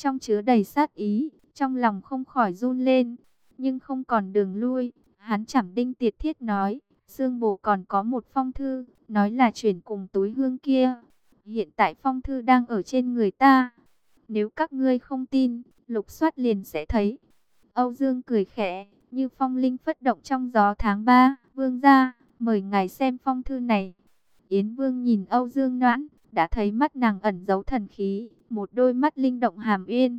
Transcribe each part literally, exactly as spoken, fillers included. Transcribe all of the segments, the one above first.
trong chứa đầy sát ý, trong lòng không khỏi run lên, nhưng không còn đường lui. Hắn chảm đinh tiệt thiết nói, Sương Bồ còn có một phong thư, nói là chuyển cùng túi hương kia. Hiện tại phong thư đang ở trên người ta. Nếu các ngươi không tin, lục soát liền sẽ thấy. Âu Dương cười khẽ, như phong linh phất động trong gió tháng ba. Vương gia, mời ngài xem phong thư này. Yến Vương nhìn Âu Dương Noãn, đã thấy mắt nàng ẩn giấu thần khí, một đôi mắt linh động hàm uyên,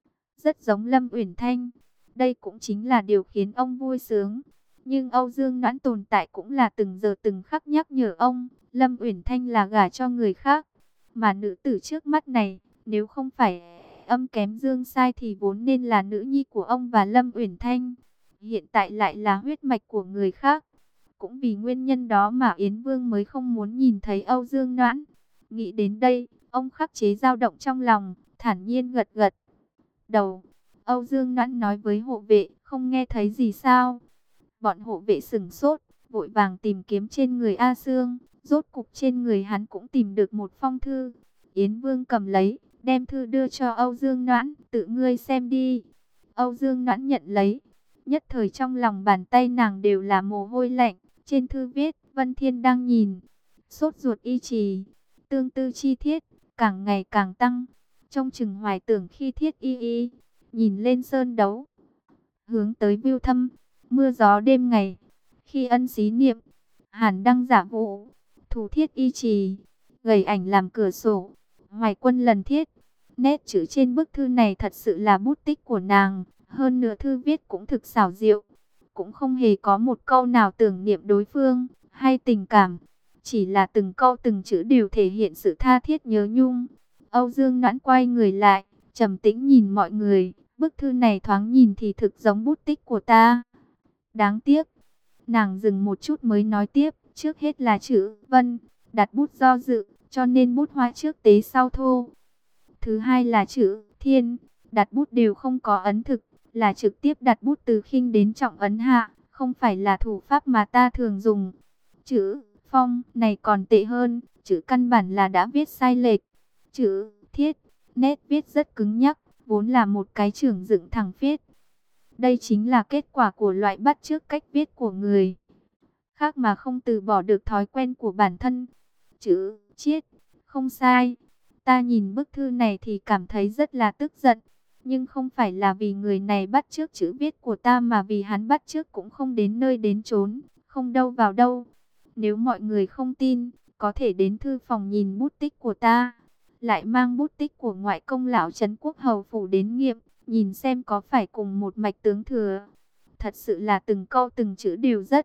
rất giống Lâm Uyển Thanh. Đây cũng chính là điều khiến ông vui sướng. Nhưng Âu Dương Noãn tồn tại cũng là từng giờ từng khắc nhắc nhở ông, Lâm Uyển Thanh là gả cho người khác. Mà nữ tử trước mắt này, nếu không phải âm kém dương sai thì vốn nên là nữ nhi của ông và Lâm Uyển Thanh. Hiện tại lại là huyết mạch của người khác. Cũng vì nguyên nhân đó mà Yến Vương mới không muốn nhìn thấy Âu Dương Noãn. Nghĩ đến đây, ông khắc chế dao động trong lòng, thản nhiên gật gật đầu. Âu Dương Noãn nói với hộ vệ, không nghe thấy gì sao? Bọn hộ vệ sửng sốt, vội vàng tìm kiếm trên người A Sương. Rốt cục trên người hắn cũng tìm được một phong thư. Yến Vương cầm lấy, đem thư đưa cho Âu Dương Noãn, tự ngươi xem đi. Âu Dương Noãn nhận lấy, nhất thời trong lòng bàn tay nàng đều là mồ hôi lạnh. Trên thư viết, Vân Thiên đang nhìn, sốt ruột y trì, tương tư chi thiết, càng ngày càng tăng. Trong chừng hoài tưởng khi thiết y y, nhìn lên sơn đấu, hướng tới Viu Thâm, mưa gió đêm ngày, khi ân xí niệm, hàn đăng giả vụ, thủ thiết y trì, gầy ảnh làm cửa sổ, hoài quân lần thiết. Nét chữ trên bức thư này thật sự là bút tích của nàng, hơn nữa thư viết cũng thực xảo diệu, cũng không hề có một câu nào tưởng niệm đối phương hay tình cảm, chỉ là từng câu từng chữ đều thể hiện sự tha thiết nhớ nhung. Âu Dương Noãn quay người lại, trầm tĩnh nhìn mọi người, bức thư này thoáng nhìn thì thực giống bút tích của ta. Đáng tiếc, nàng dừng một chút mới nói tiếp, trước hết là chữ Vân, đặt bút do dự, cho nên bút hoa trước tế sau thô. Thứ hai là chữ Thiên, đặt bút đều không có ấn thực, là trực tiếp đặt bút từ khinh đến trọng ấn hạ, không phải là thủ pháp mà ta thường dùng. Chữ Phong này còn tệ hơn, chữ căn bản là đã viết sai lệch. Chữ Thiết, nét viết rất cứng nhắc, vốn là một cái chưởng dựng thẳng viết. Đây chính là kết quả của loại bắt chước cách viết của người khác mà không từ bỏ được thói quen của bản thân. Chữ Chiết, không sai. Ta nhìn bức thư này thì cảm thấy rất là tức giận. Nhưng không phải là vì người này bắt chước chữ viết của ta mà vì hắn bắt chước cũng không đến nơi đến chốn, không đâu vào đâu. Nếu mọi người không tin, có thể đến thư phòng nhìn bút tích của ta. Lại mang bút tích của ngoại công lão Trấn Quốc Hầu phủ đến nghiệm, nhìn xem có phải cùng một mạch tướng thừa. Thật sự là từng câu từng chữ đều rất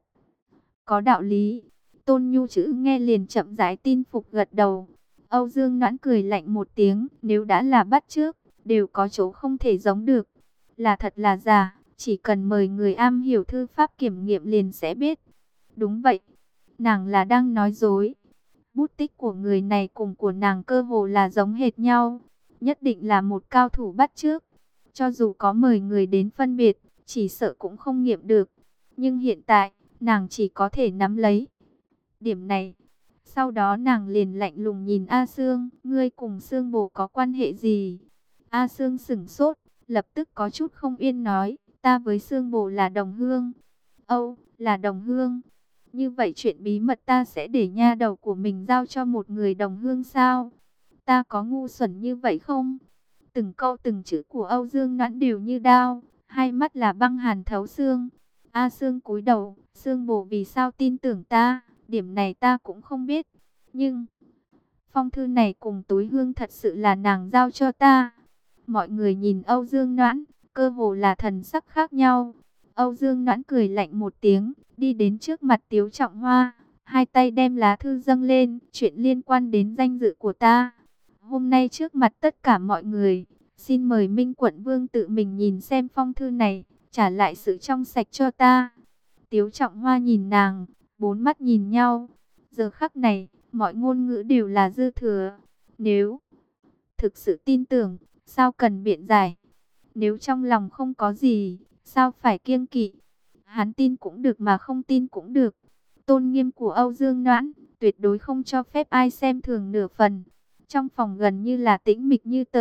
có đạo lý. Tôn Nhu chữ nghe liền chậm rãi tin phục gật đầu. Âu Dương Noãn cười lạnh một tiếng, nếu đã là bắt chước, đều có chỗ không thể giống được. Là thật là giả, chỉ cần mời người am hiểu thư pháp kiểm nghiệm liền sẽ biết. Đúng vậy, nàng là đang nói dối. Bút tích của người này cùng của nàng cơ hồ là giống hệt nhau, nhất định là một cao thủ bắt chước. Cho dù có mời người đến phân biệt, chỉ sợ cũng không nghiệm được. Nhưng hiện tại, nàng chỉ có thể nắm lấy điểm này. Sau đó nàng liền lạnh lùng nhìn A Sương, ngươi cùng Sương Bồ có quan hệ gì? A Sương sửng sốt, lập tức có chút không yên nói, ta với Sương Bồ là đồng hương. Âu, là đồng hương. Như vậy chuyện bí mật ta sẽ để nha đầu của mình giao cho một người đồng hương sao? Ta có ngu xuẩn như vậy không? Từng câu từng chữ của Âu Dương Noãn đều như đao, hai mắt là băng hàn thấu xương. A Sương cúi đầu, Sương Bồ vì sao tin tưởng ta? Điểm này ta cũng không biết. Nhưng phong thư này cùng túi hương thật sự là nàng giao cho ta. Mọi người nhìn Âu Dương Noãn, cơ hồ là thần sắc khác nhau. Âu Dương Noãn cười lạnh một tiếng, đi đến trước mặt Tiếu Trọng Hoa, hai tay đem lá thư dâng lên, chuyện liên quan đến danh dự của ta. Hôm nay trước mặt tất cả mọi người, xin mời Minh Quận Vương tự mình nhìn xem phong thư này, trả lại sự trong sạch cho ta. Tiếu Trọng Hoa nhìn nàng, bốn mắt nhìn nhau. Giờ khắc này, mọi ngôn ngữ đều là dư thừa. Nếu thực sự tin tưởng, sao cần biện giải? Nếu trong lòng không có gì, sao phải kiêng kỵ? Hắn tin cũng được mà không tin cũng được. Tôn nghiêm của Âu Dương Noãn, tuyệt đối không cho phép ai xem thường nửa phần. Trong phòng gần như là tĩnh mịch như tờ,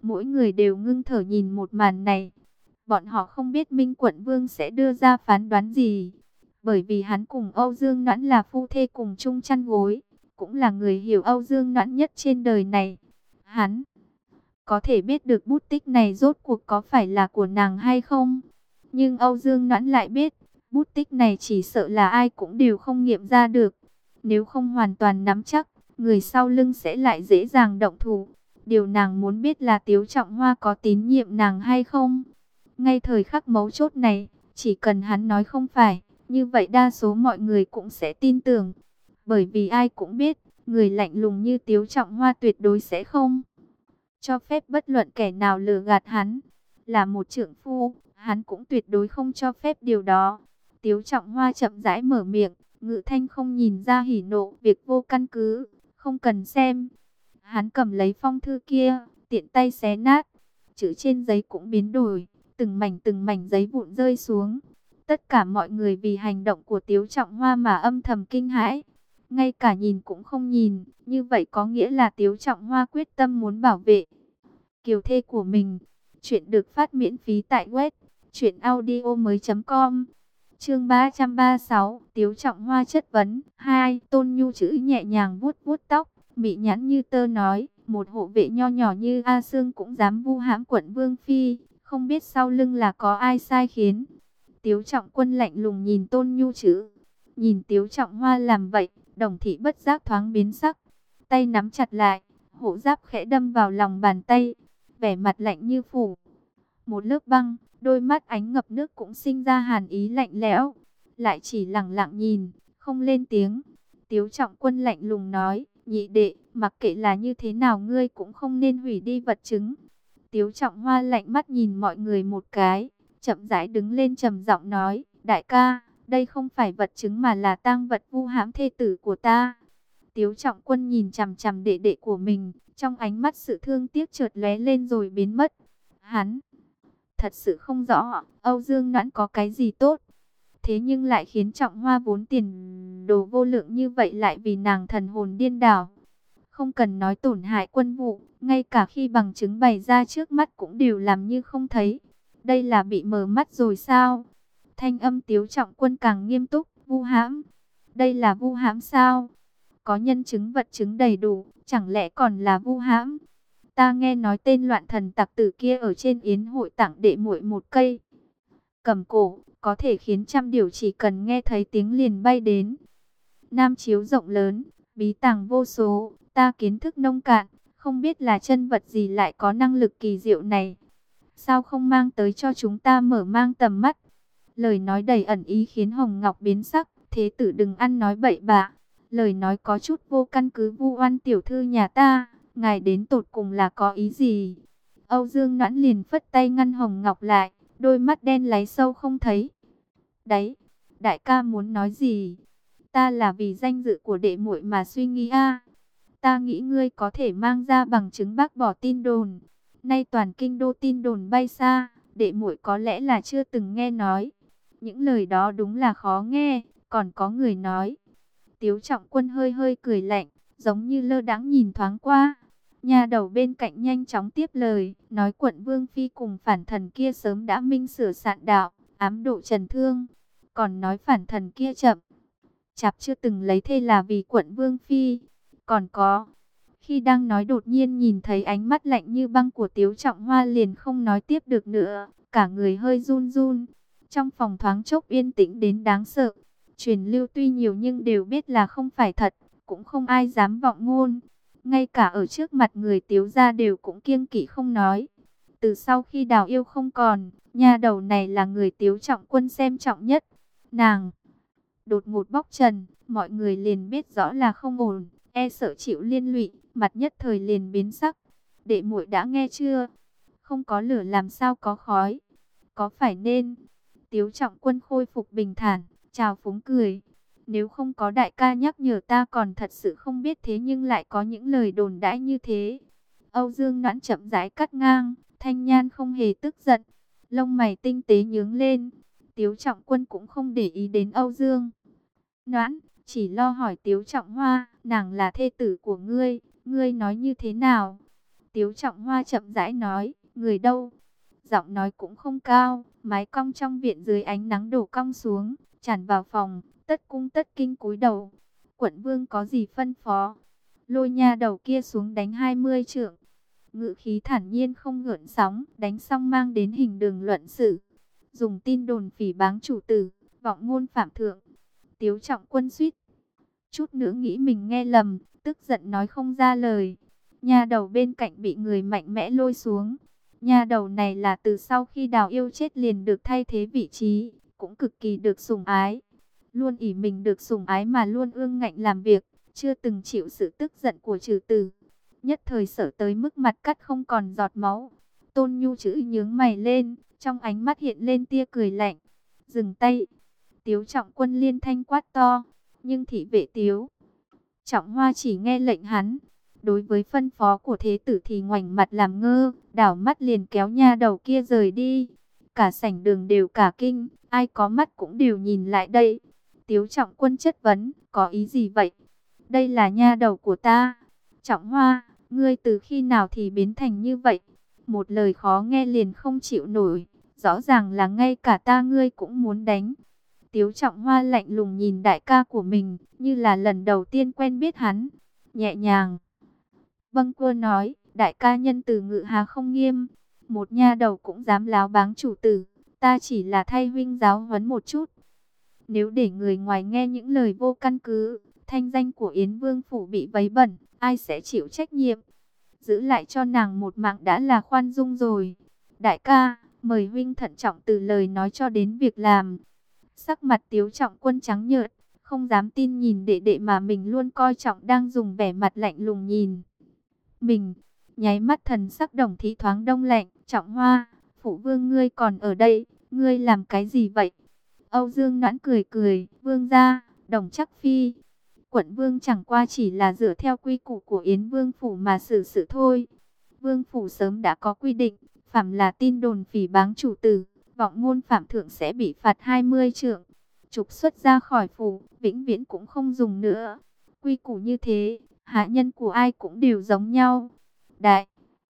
Mỗi người đều ngưng thở nhìn một màn này. Bọn họ không biết Minh Quận Vương sẽ đưa ra phán đoán gì. Bởi vì hắn cùng Âu Dương Noãn là phu thê cùng chung chăn gối, cũng là người hiểu Âu Dương Noãn nhất trên đời này. Hắn có thể biết được bút tích này rốt cuộc có phải là của nàng hay không. Nhưng Âu Dương Noãn lại biết, bút tích này chỉ sợ là ai cũng đều không nghiệm ra được. Nếu không hoàn toàn nắm chắc, người sau lưng sẽ lại dễ dàng động thủ. Điều nàng muốn biết là Tiếu Trọng Hoa có tín nhiệm nàng hay không. Ngay thời khắc mấu chốt này, chỉ cần hắn nói không phải, như vậy đa số mọi người cũng sẽ tin tưởng. Bởi vì ai cũng biết, người lạnh lùng như Tiếu Trọng Hoa tuyệt đối sẽ không cho phép bất luận kẻ nào lừa gạt hắn. Là một trượng phu, hắn cũng tuyệt đối không cho phép điều đó. Tiếu Trọng Hoa chậm rãi mở miệng, ngữ thanh không nhìn ra hỉ nộ, việc vô căn cứ, không cần xem. Hắn cầm lấy phong thư kia, tiện tay xé nát. Chữ trên giấy cũng biến đổi, từng mảnh từng mảnh giấy vụn rơi xuống. Tất cả mọi người vì hành động của Tiếu Trọng Hoa mà âm thầm kinh hãi. Ngay cả nhìn cũng không nhìn, như vậy có nghĩa là Tiếu Trọng Hoa quyết tâm muốn bảo vệ kiều thê của mình. Chuyện được phát miễn phí tại web truyện audio mới chấm com. Chương ba trăm ba mươi sáu, Tiếu Trọng Hoa chất vấn. Hai, Tôn Nhu chữ nhẹ nhàng vuốt vuốt tóc, mị nhãn như tơ nói, một hộ vệ nho nhỏ như A Sương cũng dám vu hãm quận Vương phi, không biết sau lưng là có ai sai khiến. Tiếu Trọng Quân lạnh lùng nhìn Tôn Nhu chữ, nhìn Tiếu Trọng Hoa làm vậy, Đồng Thị bất giác thoáng biến sắc, tay nắm chặt lại, hộ giáp khẽ đâm vào lòng bàn tay, vẻ mặt lạnh như phủ một lớp băng, đôi mắt ánh ngập nước cũng sinh ra hàn ý lạnh lẽo, lại chỉ lặng lặng nhìn, không lên tiếng. Tiếu Trọng Quân lạnh lùng nói, nhị đệ, mặc kệ là như thế nào ngươi cũng không nên hủy đi vật chứng. Tiếu Trọng Hoa lạnh mắt nhìn mọi người một cái, chậm rãi đứng lên trầm giọng nói, đại ca, đây không phải vật chứng mà là tang vật vu hãm thê tử của ta. Tiếu Trọng Quân nhìn chằm chằm đệ đệ của mình, trong ánh mắt sự thương tiếc chợt lóe lên rồi biến mất. Hắn thật sự không rõ Âu Dương Noãn có cái gì tốt, thế nhưng lại khiến Trọng Hoa vốn tiền đồ vô lượng như vậy lại vì nàng thần hồn điên đảo. Không cần nói tổn hại quân vụ, ngay cả khi bằng chứng bày ra trước mắt cũng đều làm như không thấy. Đây là bị mờ mắt rồi sao? Thanh âm Tiếu Trọng Quân càng nghiêm túc, vu hãm. Đây là vu hãm sao? Có nhân chứng vật chứng đầy đủ, chẳng lẽ còn là vu hãm? Ta nghe nói tên loạn thần tặc tử kia ở trên yến hội tặng đệ muội một cây cầm cổ, có thể khiến trăm điều chỉ cần nghe thấy tiếng liền bay đến. Nam chiếu rộng lớn, bí tàng vô số, ta kiến thức nông cạn, không biết là chân vật gì lại có năng lực kỳ diệu này. Sao không mang tới cho chúng ta mở mang tầm mắt? Lời nói đầy ẩn ý khiến Hồng Ngọc biến sắc, thế tử đừng ăn nói bậy bạ. Lời nói có chút vô căn cứ vu oan tiểu thư nhà ta, ngài đến tột cùng là có ý gì? Âu Dương Noãn liền phất tay ngăn Hồng Ngọc lại, đôi mắt đen láy sâu không thấy. Đấy, đại ca muốn nói gì? Ta là vì danh dự của đệ muội mà suy nghĩ a. Ta nghĩ ngươi có thể mang ra bằng chứng bác bỏ tin đồn. Nay toàn kinh đô tin đồn bay xa, đệ muội có lẽ là chưa từng nghe nói. Những lời đó đúng là khó nghe, còn có người nói. Tiếu Trọng Quân hơi hơi cười lạnh, giống như lơ đãng nhìn thoáng qua. Nhà đầu bên cạnh nhanh chóng tiếp lời, nói quận Vương Phi cùng phản thần kia sớm đã minh sửa sạn đạo, ám độ Trần Thương. Còn nói phản thần kia chậm chạp chưa từng lấy thê là vì quận Vương Phi. Còn có, khi đang nói đột nhiên nhìn thấy ánh mắt lạnh như băng của Tiếu Trọng Hoa liền không nói tiếp được nữa, cả người hơi run run. Trong phòng thoáng chốc yên tĩnh đến đáng sợ, truyền lưu tuy nhiều nhưng đều biết là không phải thật, cũng không ai dám vọng ngôn. Ngay cả ở trước mặt người Tiếu gia đều cũng kiêng kỵ không nói. Từ sau khi Đào Yêu không còn, nha đầu này là người Tiếu Trọng Quân xem trọng nhất. Nàng đột ngột bóc trần, mọi người liền biết rõ là không ổn, e sợ chịu liên lụy, mặt nhất thời liền biến sắc. Đệ muội đã nghe chưa? Không có lửa làm sao có khói? Có phải nên? Tiếu Trọng Quân khôi phục bình thản, chào phúng cười. Nếu không có đại ca nhắc nhở ta còn thật sự không biết, thế nhưng lại có những lời đồn đãi như thế. Âu Dương Noãn chậm rãi cắt ngang, thanh nhan không hề tức giận, lông mày tinh tế nhướng lên. Tiếu Trọng Quân cũng không để ý đến Âu Dương Noãn, chỉ lo hỏi Tiếu Trọng Hoa, nàng là thê tử của ngươi, ngươi nói như thế nào? Tiếu Trọng Hoa chậm rãi nói, người đâu? Giọng nói cũng không cao, mái cong trong viện dưới ánh nắng đổ cong xuống, tràn vào phòng, tất cung tất kinh cúi đầu. Quận vương có gì phân phó? Lôi nha đầu kia xuống đánh hai mươi trượng. Ngự khí thản nhiên không gợn sóng, đánh xong mang đến hình đường luận sự. Dùng tin đồn phỉ báng chủ tử, vọng ngôn phạm thượng. Tiếu Trọng Quân suýt chút nữa nghĩ mình nghe lầm, tức giận nói không ra lời. Nha đầu bên cạnh bị người mạnh mẽ lôi xuống. Nha đầu này là từ sau khi Đào Yêu chết liền được thay thế vị trí, cũng cực kỳ được sủng ái. Luôn ỷ mình được sủng ái mà luôn ương ngạnh làm việc, chưa từng chịu sự tức giận của trừ tử. Nhất thời sợ tới mức mặt cắt không còn giọt máu. Tôn Nhu chữ nhướng mày lên, trong ánh mắt hiện lên tia cười lạnh. Dừng tay. Tiếu Trọng Quân liên thanh quát to, nhưng thị vệ Tiếu Trọng Hoa chỉ nghe lệnh hắn. Đối với phân phó của thế tử thì ngoảnh mặt làm ngơ, đảo mắt liền kéo nha đầu kia rời đi. Cả sảnh đường đều cả kinh, ai có mắt cũng đều nhìn lại đây. Tiếu Trọng Quân chất vấn, có ý gì vậy? Đây là nha đầu của ta. Trọng Hoa, ngươi từ khi nào thì biến thành như vậy? Một lời khó nghe liền không chịu nổi, rõ ràng là ngay cả ta ngươi cũng muốn đánh. Tiếu Trọng Hoa lạnh lùng nhìn đại ca của mình, như là lần đầu tiên quen biết hắn. Nhẹ nhàng vâng cô nói, đại ca nhân từ ngự hà không nghiêm, một nha đầu cũng dám láo báng chủ tử, ta chỉ là thay huynh giáo huấn một chút. Nếu để người ngoài nghe những lời vô căn cứ, thanh danh của Yến Vương phủ bị vấy bẩn, ai sẽ chịu trách nhiệm? Giữ lại cho nàng một mạng đã là khoan dung rồi. Đại ca, mời huynh thận trọng từ lời nói cho đến việc làm. Sắc mặt Tiếu Trọng Quân trắng nhợt, không dám tin nhìn đệ đệ mà mình luôn coi trọng đang dùng vẻ mặt lạnh lùng nhìn mình. Nháy mắt thần sắc Đồng Thị thoáng đông lạnh. Trọng Hoa, phụ vương ngươi còn ở đây, ngươi làm cái gì vậy? Âu Dương Noãn cười cười, vương gia, Đồng Chắc Phi. Quận vương chẳng qua chỉ là dựa theo quy củ của Yến Vương phủ mà xử sự thôi. Vương phủ sớm đã có quy định, phàm là tin đồn phỉ báng chủ tử, vọng ngôn phạm thượng sẽ bị phạt hai mươi trượng, trục xuất ra khỏi phủ, vĩnh viễn cũng không dùng nữa. Quy củ như thế, hạ nhân của ai cũng đều giống nhau. Đại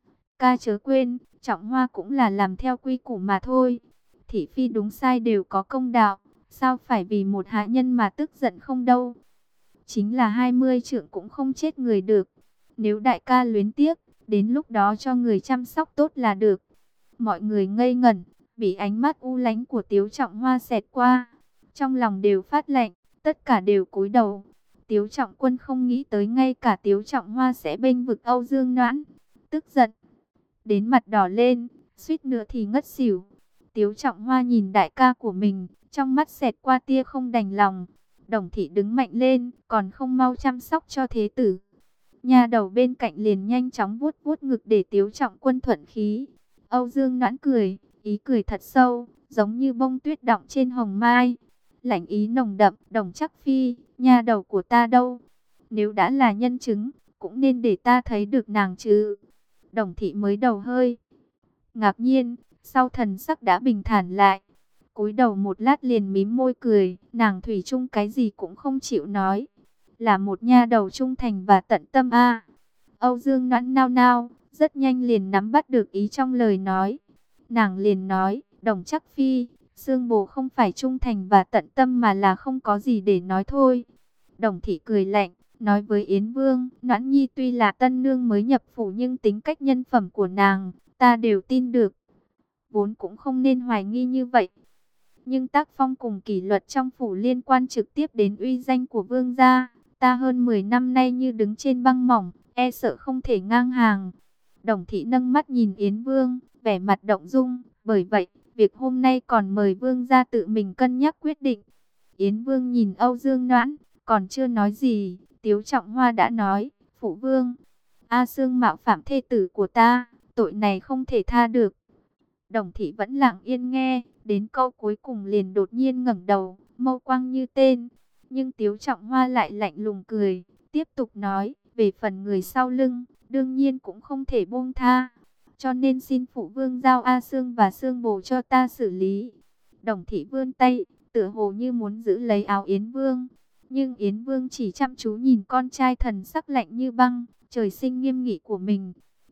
ca chớ quên, Trọng Hoa cũng là làm theo quy củ mà thôi. Thị phi đúng sai đều có công đạo, sao phải vì một hạ nhân mà tức giận không đâu. Chính là hai mươi trượng cũng không chết người được. Nếu đại ca luyến tiếc, đến lúc đó cho người chăm sóc tốt là được. Mọi người ngây ngẩn, bị ánh mắt u lánh của Tiếu Trọng Hoa xẹt qua. Trong lòng đều phát lạnh, tất cả đều cúi đầu. Tiếu Trọng Quân không nghĩ tới ngay cả Tiếu Trọng Hoa sẽ bênh vực Âu Dương Noãn. Tức giận đến mặt đỏ lên, suýt nữa thì ngất xỉu. Tiếu Trọng Hoa nhìn đại ca của mình, trong mắt xẹt qua tia không đành lòng. Đồng Thị đứng mạnh lên, còn không mau chăm sóc cho thế tử. Nha đầu bên cạnh liền nhanh chóng vuốt vuốt ngực để Tiếu Trọng Quân thuận khí. Âu Dương Noãn cười, ý cười thật sâu, giống như bông tuyết đọng trên hồng mai. Lạnh ý nồng đậm, Đồng Chắc Phi, nha đầu của ta đâu? Nếu đã là nhân chứng, cũng nên để ta thấy được nàng chứ. Đồng Thị mới đầu hơi ngạc nhiên, sau thần sắc đã bình thản lại. Cúi đầu một lát liền mím môi cười, nàng thủy chung cái gì cũng không chịu nói. Là một nha đầu trung thành và tận tâm a. Âu Dương Noãn nao nao, rất nhanh liền nắm bắt được ý trong lời nói. Nàng liền nói, Đồng Chắc Phi, Sương Bồ không phải trung thành và tận tâm mà là không có gì để nói thôi. Đồng Thị cười lạnh, nói với Yến Vương, Noãn Nhi tuy là tân nương mới nhập phủ nhưng tính cách nhân phẩm của nàng, ta đều tin được. Vốn cũng không nên hoài nghi như vậy. Nhưng tác phong cùng kỷ luật trong phủ liên quan trực tiếp đến uy danh của vương gia. Ta hơn mười năm nay như đứng trên băng mỏng, e sợ không thể ngang hàng. Đồng Thị nâng mắt nhìn Yến Vương, vẻ mặt động dung. Bởi vậy, việc hôm nay còn mời vương gia tự mình cân nhắc quyết định. Yến Vương nhìn Âu Dương Noãn, còn chưa nói gì. Tiếu Trọng Hoa đã nói, phụ vương, A Sương mạo phạm thê tử của ta, tội này không thể tha được. Đồng Thị vẫn lặng yên nghe, đến câu cuối cùng liền đột nhiên ngẩng đầu, mâu quang như tên. Nhưng Tiếu Trọng Hoa lại lạnh lùng cười, tiếp tục nói, về phần người sau lưng, đương nhiên cũng không thể buông tha. Cho nên xin phụ vương giao A Sương và Sương Bồ cho ta xử lý. Đồng Thị vươn tay, tựa hồ như muốn giữ lấy áo Yến Vương. Nhưng Yến Vương chỉ chăm chú nhìn con trai thần sắc lạnh như băng, trời sinh nghiêm nghị của mình.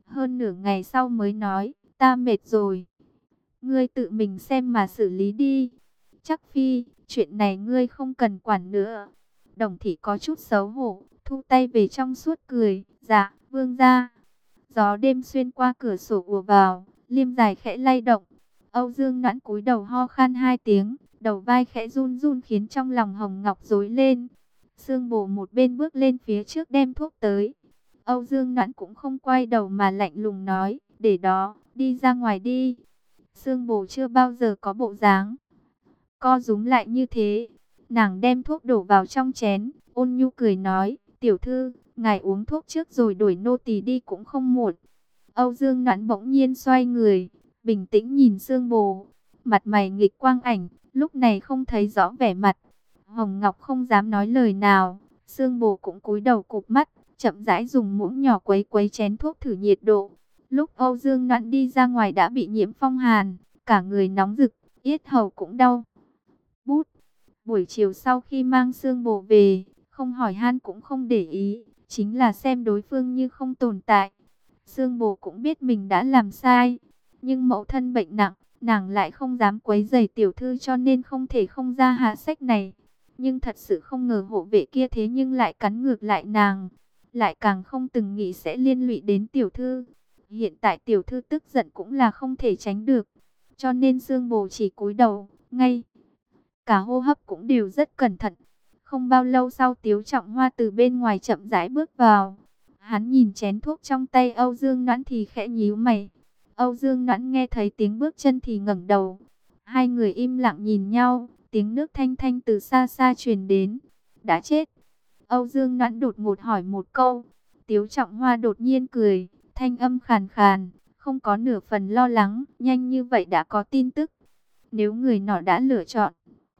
Hơn nửa ngày sau mới nói, ta mệt rồi. Ngươi tự mình xem mà xử lý đi. Chắc phi, chuyện này ngươi không cần quản nữa. Đồng thị có chút xấu hổ, thu tay về trong suốt cười, dạ, vương gia. Gió đêm xuyên qua cửa sổ ùa vào, liêm dài khẽ lay động. Âu Dương Noãn cúi đầu ho khan hai tiếng, đầu vai khẽ run run khiến trong lòng Hồng Ngọc rối lên. Sương Bồ một bên bước lên phía trước đem thuốc tới. Âu Dương Noãn cũng không quay đầu mà lạnh lùng nói, để đó, đi ra ngoài đi. Sương Bồ chưa bao giờ có bộ dáng co rúm lại như thế. Nàng đem thuốc đổ vào trong chén, ôn nhu cười nói, tiểu thư, ngài uống thuốc trước rồi đổi nô tỳ đi cũng không muộn. Âu Dương Noãn bỗng nhiên xoay người, bình tĩnh nhìn Sương Bồ, mặt mày nghịch quang ảnh, lúc này không thấy rõ vẻ mặt. Hồng Ngọc không dám nói lời nào, Sương Bồ cũng cúi đầu cụp mắt, chậm rãi dùng muỗng nhỏ quấy quấy chén thuốc thử nhiệt độ. Lúc Âu Dương Noãn đi ra ngoài đã bị nhiễm phong hàn, cả người nóng rực, yết hầu cũng đau. Bút. Buổi chiều sau khi mang Sương Bồ về, không hỏi han cũng không để ý, chính là xem đối phương như không tồn tại. Sương Bồ cũng biết mình đã làm sai, nhưng mẫu thân bệnh nặng, nàng lại không dám quấy rầy tiểu thư cho nên không thể không ra hạ sách này. Nhưng thật sự không ngờ hộ vệ kia thế nhưng lại cắn ngược lại nàng, lại càng không từng nghĩ sẽ liên lụy đến tiểu thư. Hiện tại tiểu thư tức giận cũng là không thể tránh được, cho nên Sương Bồ chỉ cúi đầu, ngay cả hô hấp cũng đều rất cẩn thận. Không bao lâu sau Tiếu Trọng Hoa từ bên ngoài chậm rãi bước vào. Hắn nhìn chén thuốc trong tay Âu Dương Noãn thì khẽ nhíu mày. Âu Dương Noãn nghe thấy tiếng bước chân thì ngẩng đầu. Hai người im lặng nhìn nhau, tiếng nước thanh thanh từ xa xa truyền đến. Đã chết. Âu Dương Noãn đột ngột hỏi một câu. Tiếu Trọng Hoa đột nhiên cười, thanh âm khàn khàn, không có nửa phần lo lắng, nhanh như vậy đã có tin tức. Nếu người nọ đã lựa chọn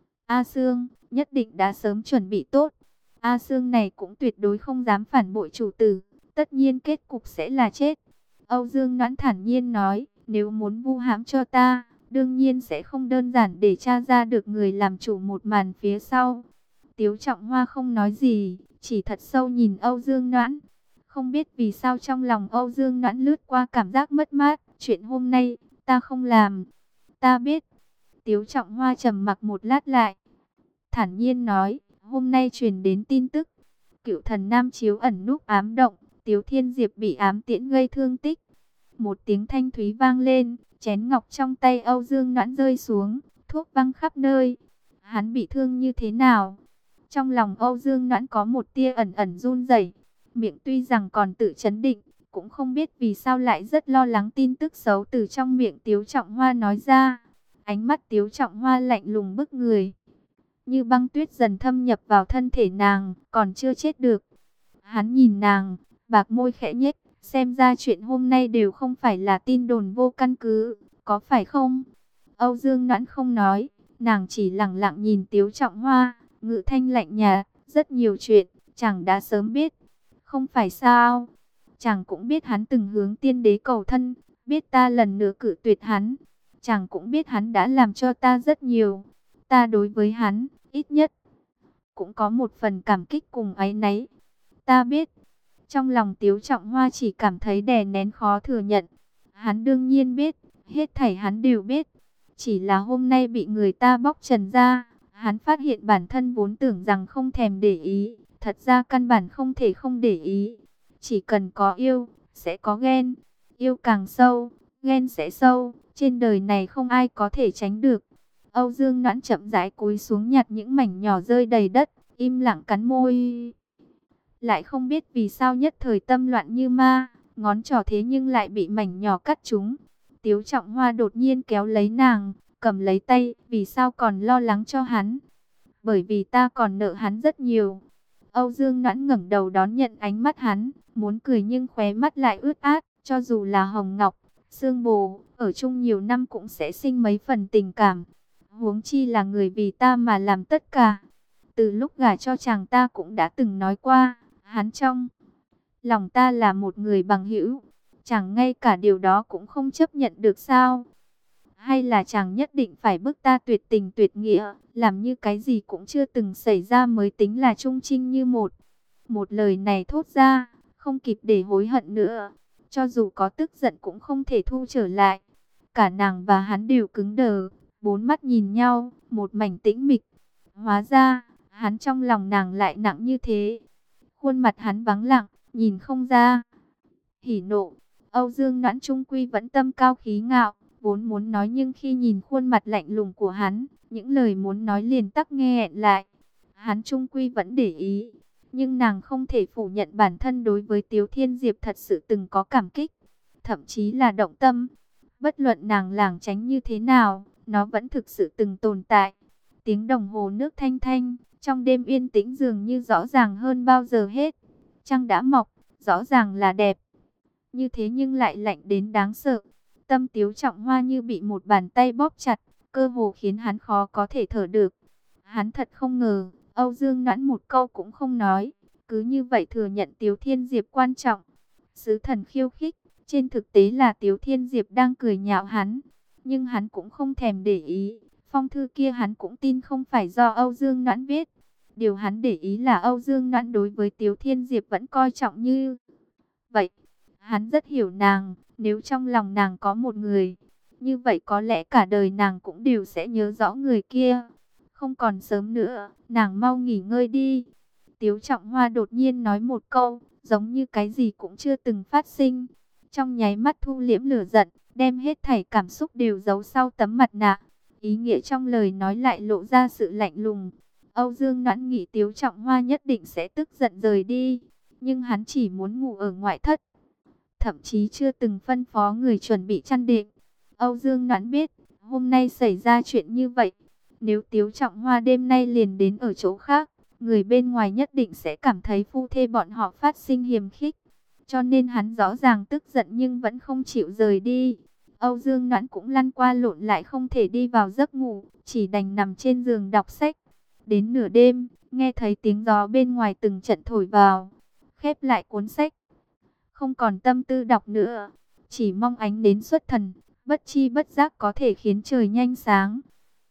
A Sương, nhất định đã sớm chuẩn bị tốt. A Sương này cũng tuyệt đối không dám phản bội chủ tử, tất nhiên kết cục sẽ là chết. Âu Dương Noãn thản nhiên nói, nếu muốn vu hãm cho ta, đương nhiên sẽ không đơn giản để tra ra được người làm chủ một màn phía sau. Tiếu Trọng Hoa không nói gì, chỉ thật sâu nhìn Âu Dương Noãn. Không biết vì sao trong lòng Âu Dương Noãn lướt qua cảm giác mất mát, chuyện hôm nay, ta không làm. Ta biết. Tiếu Trọng Hoa trầm mặc một lát lại, thản nhiên nói, hôm nay truyền đến tin tức, Cửu Thần Nam Chiếu ẩn núp ám động, Tiếu Thiên Diệp bị ám tiễn gây thương tích. Một tiếng thanh thúy vang lên, chén ngọc trong tay Âu Dương Noãn rơi xuống, thuốc văng khắp nơi. Hắn bị thương như thế nào? Trong lòng Âu Dương Noãn có một tia ẩn ẩn run rẩy, miệng tuy rằng còn tự trấn định, cũng không biết vì sao lại rất lo lắng tin tức xấu từ trong miệng Tiếu Trọng Hoa nói ra. Ánh mắt Tiếu Trọng Hoa lạnh lùng bức người, như băng tuyết dần thâm nhập vào thân thể nàng, còn chưa chết được. Hắn nhìn nàng, bạc môi khẽ nhếch, xem ra chuyện hôm nay đều không phải là tin đồn vô căn cứ, có phải không? Âu Dương Noãn không nói, nàng chỉ lặng lặng nhìn Tiếu Trọng Hoa, ngữ thanh lạnh nhạt, rất nhiều chuyện, chàng đã sớm biết. Không phải sao? Chàng cũng biết hắn từng hướng tiên đế cầu thân, biết ta lần nữa cự tuyệt hắn. Chàng cũng biết hắn đã làm cho ta rất nhiều. Ta đối với hắn, ít nhất cũng có một phần cảm kích cùng áy náy. Ta biết. Trong lòng Tiếu Trọng Hoa chỉ cảm thấy đè nén khó thừa nhận. Hắn đương nhiên biết, hết thảy hắn đều biết. Chỉ là hôm nay bị người ta bóc trần ra, hắn phát hiện bản thân vốn tưởng rằng không thèm để ý, thật ra căn bản không thể không để ý. Chỉ cần có yêu, sẽ có ghen. Yêu càng sâu, ghen sẽ sâu. Trên đời này không ai có thể tránh được. Âu Dương Noãn chậm rãi cúi xuống nhặt những mảnh nhỏ rơi đầy đất, im lặng cắn môi. Lại không biết vì sao nhất thời tâm loạn như ma, ngón trỏ thế nhưng lại bị mảnh nhỏ cắt trúng. Tiếu Trọng Hoa đột nhiên kéo lấy nàng, cầm lấy tay, vì sao còn lo lắng cho hắn? Bởi vì ta còn nợ hắn rất nhiều. Âu Dương Noãn ngẩng đầu đón nhận ánh mắt hắn, muốn cười nhưng khóe mắt lại ướt át, cho dù là Hồng Ngọc, Sương Bồ, ở chung nhiều năm cũng sẽ sinh mấy phần tình cảm. Huống chi là người vì ta mà làm tất cả. Từ lúc gả cho chàng ta cũng đã từng nói qua, hắn trong lòng ta là một người bằng hữu. Chàng ngay cả điều đó cũng không chấp nhận được sao? Hay là chàng nhất định phải bức ta tuyệt tình tuyệt nghĩa, làm như cái gì cũng chưa từng xảy ra mới tính là trung trinh như một. Một lời này thốt ra, không kịp để hối hận nữa. cho dù có tức giận cũng không thể thu trở lại. Cả nàng và hắn đều cứng đờ, bốn mắt nhìn nhau, một mảnh tĩnh mịch. Hóa ra, hắn trong lòng nàng lại nặng như thế. Khuôn mặt hắn vắng lặng, nhìn không ra hỉ nộ. Âu Dương Noãn trung quy vẫn tâm cao khí ngạo, vốn muốn nói nhưng khi nhìn khuôn mặt lạnh lùng của hắn, những lời muốn nói liền tắc nghẹn lại. Hắn trung quy vẫn để ý, nhưng nàng không thể phủ nhận bản thân đối với Tiếu Thiên Diệp thật sự từng có cảm kích, thậm chí là động tâm. Bất luận nàng lảng tránh như thế nào, nó vẫn thực sự từng tồn tại. Tiếng đồng hồ nước thanh thanh, trong đêm yên tĩnh dường như rõ ràng hơn bao giờ hết. Trăng đã mọc, rõ ràng là đẹp. Như thế nhưng lại lạnh đến đáng sợ. Tâm Tiếu Trọng Hoa như bị một bàn tay bóp chặt, cơ hồ khiến hắn khó có thể thở được. Hắn thật không ngờ, Âu Dương Noãn một câu cũng không nói, cứ như vậy thừa nhận Tiếu Thiên Diệp quan trọng. Sứ thần khiêu khích, trên thực tế là Tiếu Thiên Diệp đang cười nhạo hắn, nhưng hắn cũng không thèm để ý. Phong thư kia hắn cũng tin không phải do Âu Dương Noãn viết. Điều hắn để ý là Âu Dương Noãn đối với Tiếu Thiên Diệp vẫn coi trọng như vậy. Hắn rất hiểu nàng, nếu trong lòng nàng có một người, như vậy có lẽ cả đời nàng cũng đều sẽ nhớ rõ người kia. Không còn sớm nữa, nàng mau nghỉ ngơi đi. Tiếu Trọng Hoa đột nhiên nói một câu, giống như cái gì cũng chưa từng phát sinh. Trong nháy mắt thu liễm lửa giận, đem hết thảy cảm xúc đều giấu sau tấm mặt nạ. Ý nghĩa trong lời nói lại lộ ra sự lạnh lùng. Âu Dương Noãn nghĩ Tiếu Trọng Hoa nhất định sẽ tức giận rời đi, nhưng hắn chỉ muốn ngủ ở ngoại thất, thậm chí chưa từng phân phó người chuẩn bị chăn đệm. Âu Dương Noãn biết, hôm nay xảy ra chuyện như vậy, nếu Tiếu Trọng Hoa đêm nay liền đến ở chỗ khác, người bên ngoài nhất định sẽ cảm thấy phu thê bọn họ phát sinh hiềm khích. Cho nên hắn rõ ràng tức giận nhưng vẫn không chịu rời đi. Âu Dương Noãn cũng lăn qua lộn lại không thể đi vào giấc ngủ, chỉ đành nằm trên giường đọc sách. Đến nửa đêm, nghe thấy tiếng gió bên ngoài từng trận thổi vào, khép lại cuốn sách. Không còn tâm tư đọc nữa, chỉ mong ánh đến xuất thần, bất chi bất giác có thể khiến trời nhanh sáng.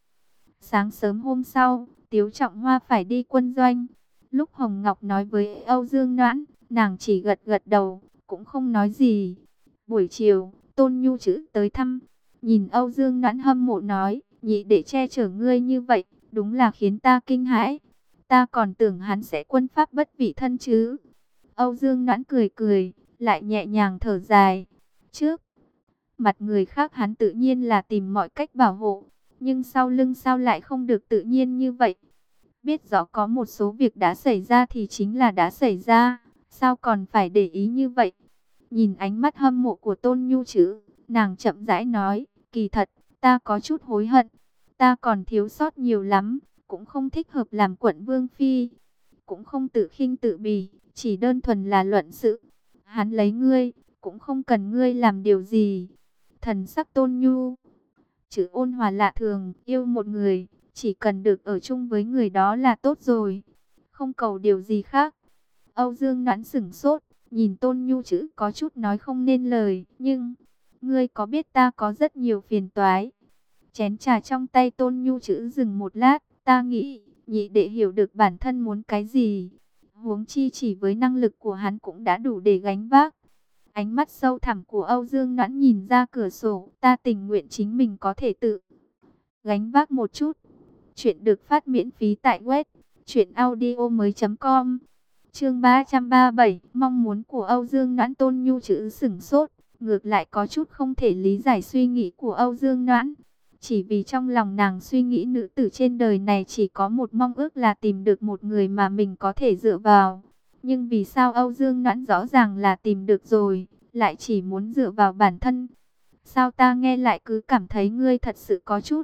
Sáng sớm hôm sau, Tiếu Trọng Hoa phải đi quân doanh. Lúc Hồng Ngọc nói với Âu Dương Noãn, nàng chỉ gật gật đầu, cũng không nói gì. Buổi chiều, Tôn Nhu Chữ tới thăm, nhìn Âu Dương Noãn hâm mộ nói, nhị để che chở ngươi như vậy, đúng là khiến ta kinh hãi. Ta còn tưởng hắn sẽ quân pháp bất vị thân chứ. Âu Dương Noãn cười cười, lại nhẹ nhàng thở dài. Trước mặt người khác hắn tự nhiên là tìm mọi cách bảo hộ, nhưng sau lưng sao lại không được tự nhiên như vậy. Biết rõ có một số việc đã xảy ra thì chính là đã xảy ra, sao còn phải để ý như vậy. Nhìn ánh mắt hâm mộ của Tôn Nhu Chữ, nàng chậm rãi nói, kỳ thật, ta có chút hối hận, ta còn thiếu sót nhiều lắm, cũng không thích hợp làm quận vương phi, cũng không tự khinh tự bì, chỉ đơn thuần là luận sự. Hắn lấy ngươi, cũng không cần ngươi làm điều gì. Thần sắc Tôn Nhu Chữ ôn hòa lạ thường, yêu một người, chỉ cần được ở chung với người đó là tốt rồi, không cầu điều gì khác. Âu Dương Noãn sửng sốt, nhìn Tôn Nhu Chữ có chút nói không nên lời, nhưng, ngươi có biết ta có rất nhiều phiền toái. Chén trà trong tay Tôn Nhu Chữ dừng một lát, ta nghĩ, nhị đệ hiểu được bản thân muốn cái gì. Huống chi chỉ với năng lực của hắn cũng đã đủ để gánh vác. Ánh mắt sâu thẳm của Âu Dương Noãn nhìn ra cửa sổ, ta tình nguyện chính mình có thể tự gánh vác một chút. Chuyện được phát miễn phí tại web truyện audio mới chấm com. Chương ba trăm ba mươi bảy, mong muốn của Âu Dương Noãn. Tôn Nhu Chữ sửng sốt, ngược lại có chút không thể lý giải suy nghĩ của Âu Dương Noãn. Chỉ vì trong lòng nàng suy nghĩ nữ tử trên đời này chỉ có một mong ước là tìm được một người mà mình có thể dựa vào. Nhưng vì sao Âu Dương Noãn rõ ràng là tìm được rồi, lại chỉ muốn dựa vào bản thân? Sao ta nghe lại cứ cảm thấy ngươi thật sự có chút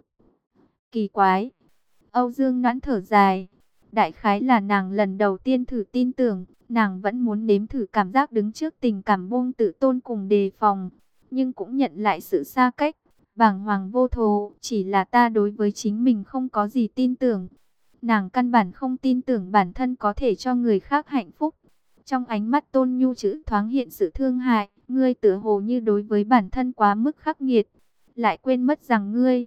kỳ quái? Âu Dương Noãn thở dài. Đại khái là nàng lần đầu tiên thử tin tưởng, nàng vẫn muốn nếm thử cảm giác đứng trước tình cảm buông tự tôn cùng đề phòng, nhưng cũng nhận lại sự xa cách, bàng hoàng vô thố. Chỉ là ta đối với chính mình không có gì tin tưởng. Nàng căn bản không tin tưởng bản thân có thể cho người khác hạnh phúc. Trong ánh mắt Tôn Nhu Chữ thoáng hiện sự thương hại, ngươi tựa hồ như đối với bản thân quá mức khắc nghiệt, lại quên mất rằng ngươi,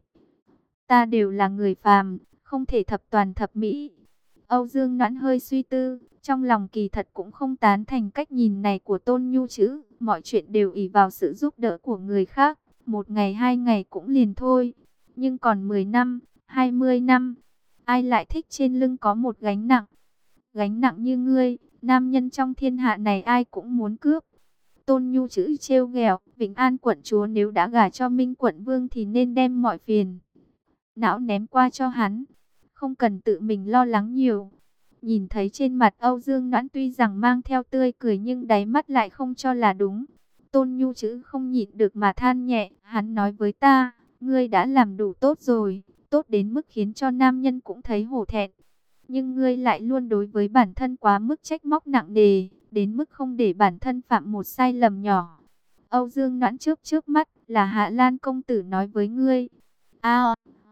ta đều là người phàm, không thể thập toàn thập mỹ. Âu Dương Noãn hơi suy tư, Trong lòng kỳ thật cũng không tán thành cách nhìn này của Tôn Nhu chứ. Mọi chuyện đều ỷ vào sự giúp đỡ của người khác. Một ngày hai ngày cũng liền thôi. Nhưng còn mười năm, hai mươi năm, ai lại thích trên lưng có một gánh nặng. Gánh nặng như ngươi, nam nhân trong thiên hạ này ai cũng muốn cướp. Tôn Nhu chữ trêu ghẹo, Vĩnh An quận chúa nếu đã gả cho Minh quận vương thì nên đem mọi phiền não ném qua cho hắn, không cần tự mình lo lắng nhiều. Nhìn thấy trên mặt Âu Dương Noãn tuy rằng mang theo tươi cười nhưng đáy mắt lại không cho là đúng. Tôn Nhu chữ không nhịn được mà than nhẹ, hắn nói với ta, ngươi đã làm đủ tốt rồi, tốt đến mức khiến cho nam nhân cũng thấy hổ thẹn. Nhưng ngươi lại luôn đối với bản thân quá mức trách móc nặng nề, đến mức không để bản thân phạm một sai lầm nhỏ. Âu Dương Noãn chớp chớp mắt, là Hạ Lan công tử nói với ngươi. A.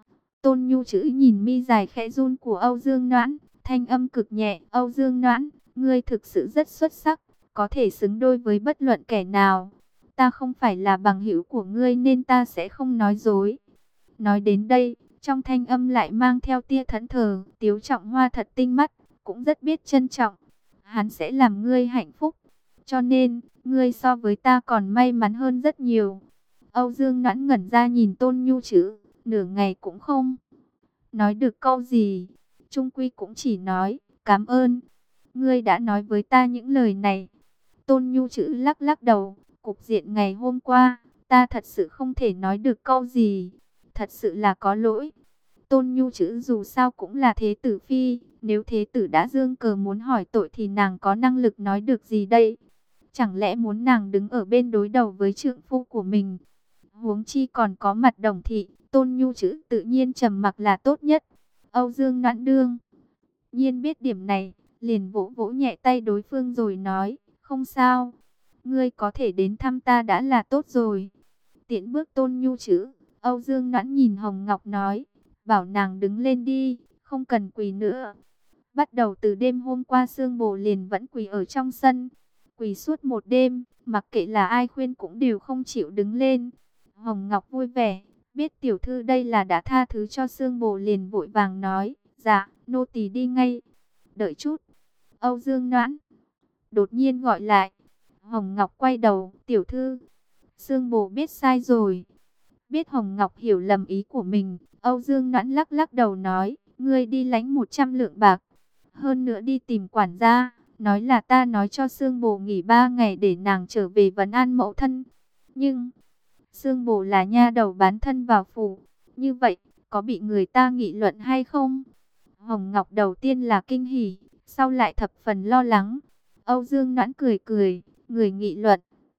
Tôn Nhu chữ nhìn mi dài khẽ run của Âu Dương Noãn, thanh âm cực nhẹ, Âu Dương Noãn, ngươi thực sự rất xuất sắc, có thể xứng đôi với bất luận kẻ nào. Ta không phải là bằng hữu của ngươi nên ta sẽ không nói dối. Nói đến đây, trong thanh âm lại mang theo tia thẫn thờ, Tiếu Trọng Hoa thật tinh mắt, cũng rất biết trân trọng. Hắn sẽ làm ngươi hạnh phúc, cho nên, ngươi so với ta còn may mắn hơn rất nhiều. Âu Dương Noãn ngẩn ra nhìn Tôn Nhu chữ, nửa ngày cũng không nói được câu gì. Trung quy cũng chỉ nói, cảm ơn, ngươi đã nói với ta những lời này. Tôn Nhu chữ lắc lắc đầu, cục diện ngày hôm qua, ta thật sự không thể nói được câu gì, thật sự là có lỗi. Tôn Nhu chữ dù sao cũng là thế tử phi, nếu thế tử đã dương cờ muốn hỏi tội thì nàng có năng lực nói được gì đây? Chẳng lẽ muốn nàng đứng ở bên đối đầu với trượng phu của mình? Huống chi còn có mặt Đồng thị, Tôn Nhu chữ tự nhiên trầm mặc là tốt nhất. Âu Dương Noãn đương nhiên biết điểm này, liền vỗ vỗ nhẹ tay đối phương rồi nói, không sao, ngươi có thể đến thăm ta đã là tốt rồi. Tiễn bước Tôn Nhu chữ, Âu Dương Noãn nhìn Hồng Ngọc nói, bảo nàng đứng lên đi, không cần quỳ nữa. Bắt đầu từ đêm hôm qua Sương Bồ liền vẫn quỳ ở trong sân, quỳ suốt một đêm, mặc kệ là ai khuyên cũng đều không chịu đứng lên. Hồng Ngọc vui vẻ, biết tiểu thư đây là đã tha thứ cho Sương Bồ liền vội vàng nói, dạ, nô tỳ đi ngay. Đợi chút, Âu Dương Noãn đột nhiên gọi lại. Hồng Ngọc quay đầu, tiểu thư, Sương Bồ biết sai rồi. Biết Hồng Ngọc hiểu lầm ý của mình, Âu Dương Noãn lắc lắc đầu nói, ngươi đi lãnh một trăm lượng bạc. Hơn nữa đi tìm quản gia, nói là ta nói cho Sương Bồ nghỉ ba ngày để nàng trở về vấn an mẫu thân. Nhưng, Sương Bồ là nha đầu bán thân vào phủ, như vậy, có bị người ta nghị luận hay không? Hồng Ngọc đầu tiên là kinh hỉ, sau lại thập phần lo lắng. Âu Dương Noãn cười cười, người nghị luận,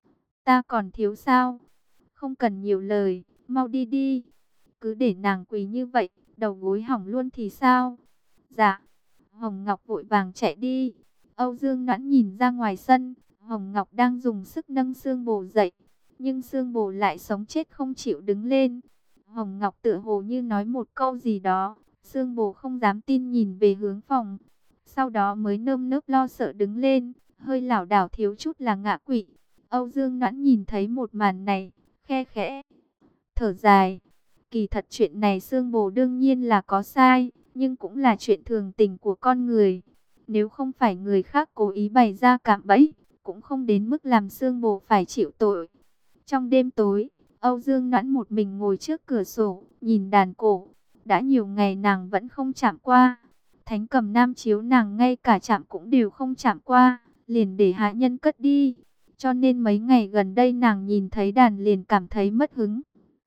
ta còn thiếu sao? Không cần nhiều lời, mau đi đi. Cứ để nàng quỳ như vậy, đầu gối hỏng luôn thì sao? Dạ. Hồng Ngọc vội vàng chạy đi. Âu Dương Noãn nhìn ra ngoài sân, Hồng Ngọc đang dùng sức nâng Sương Bồ dậy, nhưng Sương Bồ lại sống chết không chịu đứng lên. Hồng Ngọc tựa hồ như nói một câu gì đó, Sương Bồ không dám tin nhìn về hướng phòng, sau đó mới nơm nớp lo sợ đứng lên, hơi lảo đảo thiếu chút là ngã quỵ. Âu Dương Noãn nhìn thấy một màn này, khe khẽ thở dài. Kỳ thật chuyện này Sương Bồ đương nhiên là có sai, nhưng cũng là chuyện thường tình của con người. Nếu không phải người khác cố ý bày ra cạm bẫy, cũng không đến mức làm Sương Bồ phải chịu tội. Trong đêm tối, Âu Dương Noãn một mình ngồi trước cửa sổ, nhìn đàn cổ. Đã nhiều ngày nàng vẫn không chạm qua. Thánh cầm nam chiếu nàng ngay cả chạm cũng đều không chạm qua, liền để hạ nhân cất đi. Cho nên mấy ngày gần đây nàng nhìn thấy đàn liền cảm thấy mất hứng.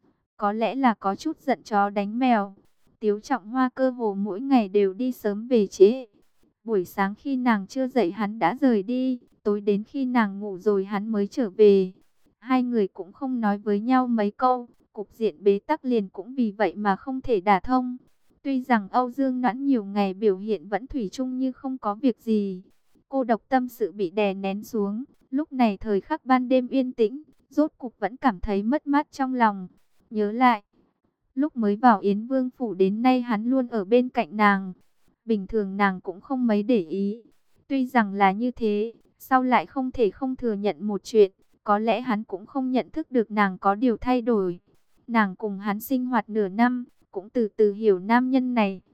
Có lẽ là có chút giận chó đánh mèo. Tiếu Trọng Hoa cơ hồ mỗi ngày đều đi sớm về trễ. Buổi sáng khi nàng chưa dậy hắn đã rời đi, tối đến khi nàng ngủ rồi hắn mới trở về. Hai người cũng không nói với nhau mấy câu, cục diện bế tắc liền cũng vì vậy mà không thể đả thông. Tuy rằng Âu Dương Noãn nhiều ngày biểu hiện vẫn thủy chung như không có việc gì. Cô độc tâm sự bị đè nén xuống, lúc này thời khắc ban đêm yên tĩnh, rốt cục vẫn cảm thấy mất mát trong lòng. Nhớ lại, lúc mới vào Yến Vương phủ đến nay hắn luôn ở bên cạnh nàng. Bình thường nàng cũng không mấy để ý. Tuy rằng là như thế, sau lại không thể không thừa nhận một chuyện. Có lẽ hắn cũng không nhận thức được nàng có điều thay đổi. Nàng cùng hắn sinh hoạt nửa năm, cũng từ từ hiểu nam nhân này.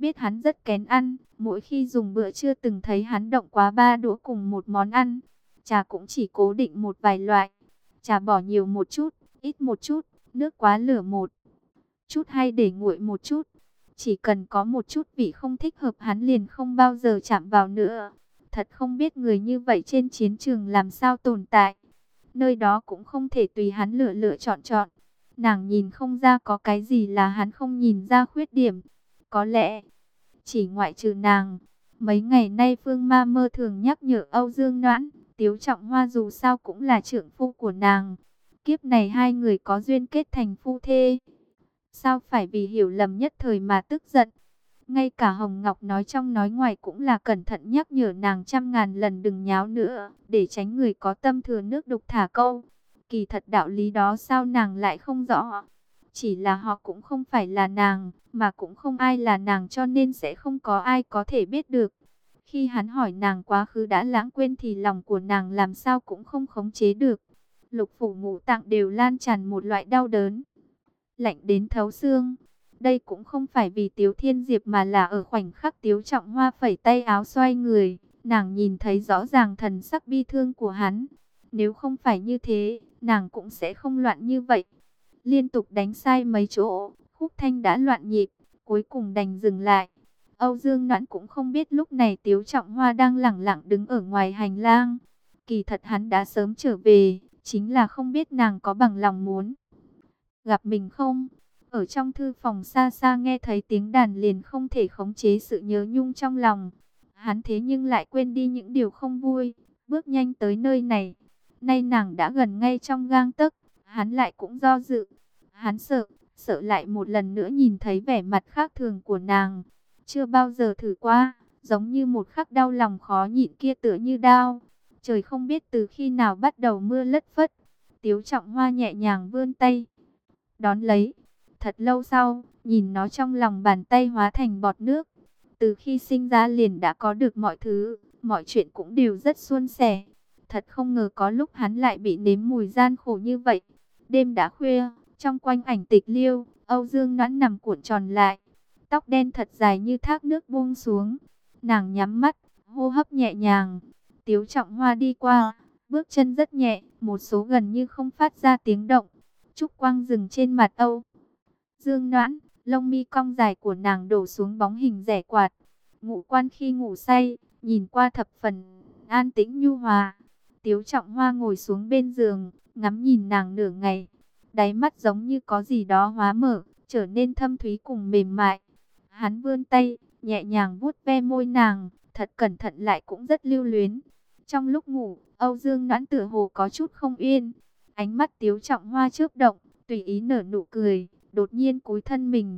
biết hắn rất kén ăn, mỗi khi dùng bữa chưa từng thấy hắn động quá ba đũa cùng một món ăn. Trà cũng chỉ cố định một vài loại, trà bỏ nhiều một chút, ít một chút, nước quá lửa một chút hay để nguội một chút. Chỉ cần có một chút vị không thích hợp hắn liền không bao giờ chạm vào nữa. Thật không biết người như vậy trên chiến trường làm sao tồn tại. Nơi đó cũng không thể tùy hắn lựa lựa chọn chọn. Nàng nhìn không ra có cái gì là hắn không nhìn ra khuyết điểm. Có lẽ, chỉ ngoại trừ nàng, mấy ngày nay Phương Ma Mơ thường nhắc nhở Âu Dương Noãn, Tiếu Trọng Hoa dù sao cũng là trượng phu của nàng. Kiếp này hai người có duyên kết thành phu thê. Sao phải vì hiểu lầm nhất thời mà tức giận? Ngay cả Hồng Ngọc nói trong nói ngoài cũng là cẩn thận nhắc nhở nàng trăm ngàn lần đừng nháo nữa, để tránh người có tâm thừa nước đục thả câu. Kỳ thật đạo lý đó sao nàng lại không rõ? Chỉ là họ cũng không phải là nàng, mà cũng không ai là nàng cho nên sẽ không có ai có thể biết được. Khi hắn hỏi nàng quá khứ đã lãng quên thì lòng của nàng làm sao cũng không khống chế được. Lục phủ ngũ tạng đều lan tràn một loại đau đớn, lạnh đến thấu xương. Đây cũng không phải vì Tiếu Thiên Diệp mà là ở khoảnh khắc Tiếu Trọng Hoa phẩy tay áo xoay người, nàng nhìn thấy rõ ràng thần sắc bi thương của hắn. Nếu không phải như thế, nàng cũng sẽ không loạn như vậy. Liên tục đánh sai mấy chỗ, khúc thanh đã loạn nhịp, cuối cùng đành dừng lại. Âu Dương Noãn cũng không biết lúc này Tiếu Trọng Hoa đang lẳng lặng đứng ở ngoài hành lang. Kỳ thật hắn đã sớm trở về, chính là không biết nàng có bằng lòng muốn gặp mình không. Ở trong thư phòng xa xa nghe thấy tiếng đàn liền không thể khống chế sự nhớ nhung trong lòng. Hắn thế nhưng lại quên đi những điều không vui, bước nhanh tới nơi này. Nay nàng đã gần ngay trong gang tấc, hắn lại cũng do dự. Hắn sợ, sợ lại một lần nữa nhìn thấy vẻ mặt khác thường của nàng. Chưa bao giờ thử qua, giống như một khắc đau lòng khó nhịn kia tựa như đau. Trời không biết từ khi nào bắt đầu mưa lất phất. Tiếu Trọng Hoa nhẹ nhàng vươn tay đón lấy. Thật lâu sau, nhìn nó trong lòng bàn tay hóa thành bọt nước. Từ khi sinh ra liền đã có được mọi thứ, mọi chuyện cũng đều rất suôn sẻ. Thật không ngờ có lúc hắn lại bị nếm mùi gian khổ như vậy. Đêm đã khuya, trong quanh ảnh tịch liêu, Âu Dương Noãn nằm cuộn tròn lại. Tóc đen thật dài như thác nước buông xuống. Nàng nhắm mắt, hô hấp nhẹ nhàng. Tiếu Trọng Hoa đi qua, bước chân rất nhẹ, một số gần như không phát ra tiếng động. Trúc quang dừng trên mặt Âu Dương Noãn, lông mi cong dài của nàng đổ xuống bóng hình rẻ quạt. Ngũ quan khi ngủ say, nhìn qua thập phần an tĩnh nhu hòa. Tiếu Trọng Hoa ngồi xuống bên giường, ngắm nhìn nàng nửa ngày. Đáy mắt giống như có gì đó hóa mở, trở nên thâm thúy cùng mềm mại. Hắn vươn tay, nhẹ nhàng vuốt ve môi nàng, thật cẩn thận lại cũng rất lưu luyến. Trong lúc ngủ, Âu Dương Noãn tựa hồ có chút không yên. Ánh mắt Tiếu Trọng Hoa chớp động, tùy ý nở nụ cười, đột nhiên cúi thân mình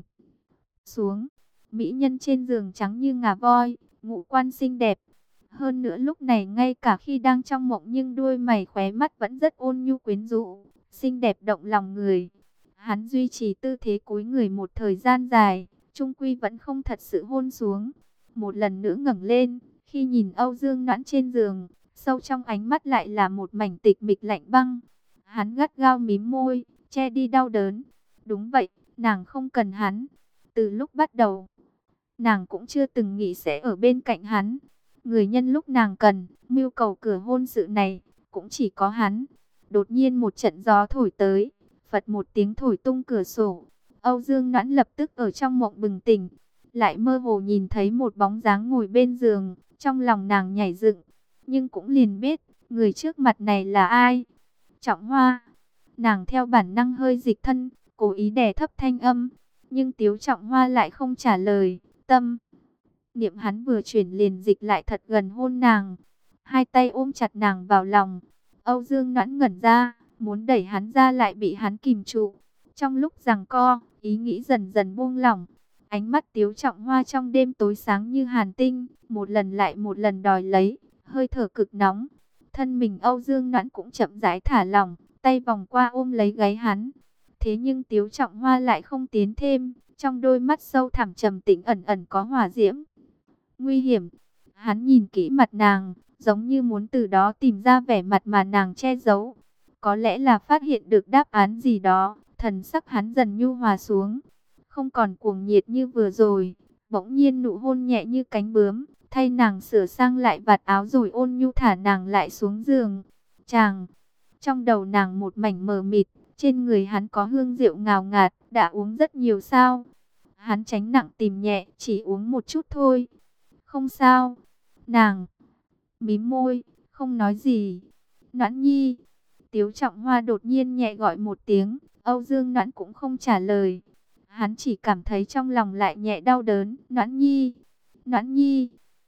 xuống. Mỹ nhân trên giường trắng như ngà voi, ngũ quan xinh đẹp. Hơn nữa lúc này ngay cả khi đang trong mộng nhưng đuôi mày khóe mắt vẫn rất ôn nhu quyến rũ, xinh đẹp động lòng người. Hắn duy trì tư thế cúi người một thời gian dài, chung quy vẫn không thật sự hôn xuống. Một lần nữa ngẩng lên, khi nhìn Âu Dương Noãn trên giường, sâu trong ánh mắt lại là một mảnh tịch mịch lạnh băng. Hắn gắt gao mím môi, che đi đau đớn. Đúng vậy, nàng không cần hắn. Từ lúc bắt đầu, nàng cũng chưa từng nghĩ sẽ ở bên cạnh hắn. Người nhân lúc nàng cần, mưu cầu cửa hôn sự này, cũng chỉ có hắn. Đột nhiên một trận gió thổi tới, phật một tiếng thổi tung cửa sổ. Âu Dương Noãn lập tức ở trong mộng bừng tỉnh, lại mơ hồ nhìn thấy một bóng dáng ngồi bên giường. Trong lòng nàng nhảy dựng, nhưng cũng liền biết, người trước mặt này là ai. Trọng Hoa. Nàng theo bản năng hơi dịch thân, cố ý đè thấp thanh âm, nhưng Tiếu Trọng Hoa lại không trả lời. Tâm niệm hắn vừa chuyển liền dịch lại thật gần hôn nàng, hai tay ôm chặt nàng vào lòng. Âu Dương Noãn ngẩn ra, muốn đẩy hắn ra lại bị hắn kìm trụ. Trong lúc giằng co, ý nghĩ dần dần buông lỏng. Ánh mắt Tiếu Trọng Hoa trong đêm tối sáng như hàn tinh, một lần lại một lần đòi lấy, hơi thở cực nóng. Thân mình Âu Dương Noãn cũng chậm rãi thả lỏng, tay vòng qua ôm lấy gáy hắn. Thế nhưng Tiếu Trọng Hoa lại không tiến thêm, trong đôi mắt sâu thẳm trầm tĩnh ẩn ẩn có hỏa diễm. Nguy hiểm. Hắn nhìn kỹ mặt nàng, giống như muốn từ đó tìm ra vẻ mặt mà nàng che giấu. Có lẽ là phát hiện được đáp án gì đó, thần sắc hắn dần nhu hòa xuống, không còn cuồng nhiệt như vừa rồi. Bỗng nhiên nụ hôn nhẹ như cánh bướm, thay nàng sửa sang lại vạt áo rồi ôn nhu thả nàng lại xuống giường. Chàng, trong đầu nàng một mảnh mờ mịt, trên người hắn có hương rượu ngào ngạt, đã uống rất nhiều sao? Hắn tránh nặng tìm nhẹ, chỉ uống một chút thôi. Không sao. Nàng mím môi, không nói gì. Noãn Nhi. Tiếu Trọng Hoa đột nhiên nhẹ gọi một tiếng, Âu Dương Noãn cũng không trả lời. Hắn chỉ cảm thấy trong lòng lại nhẹ đau đớn. Noãn Nhi, Noãn Nhi.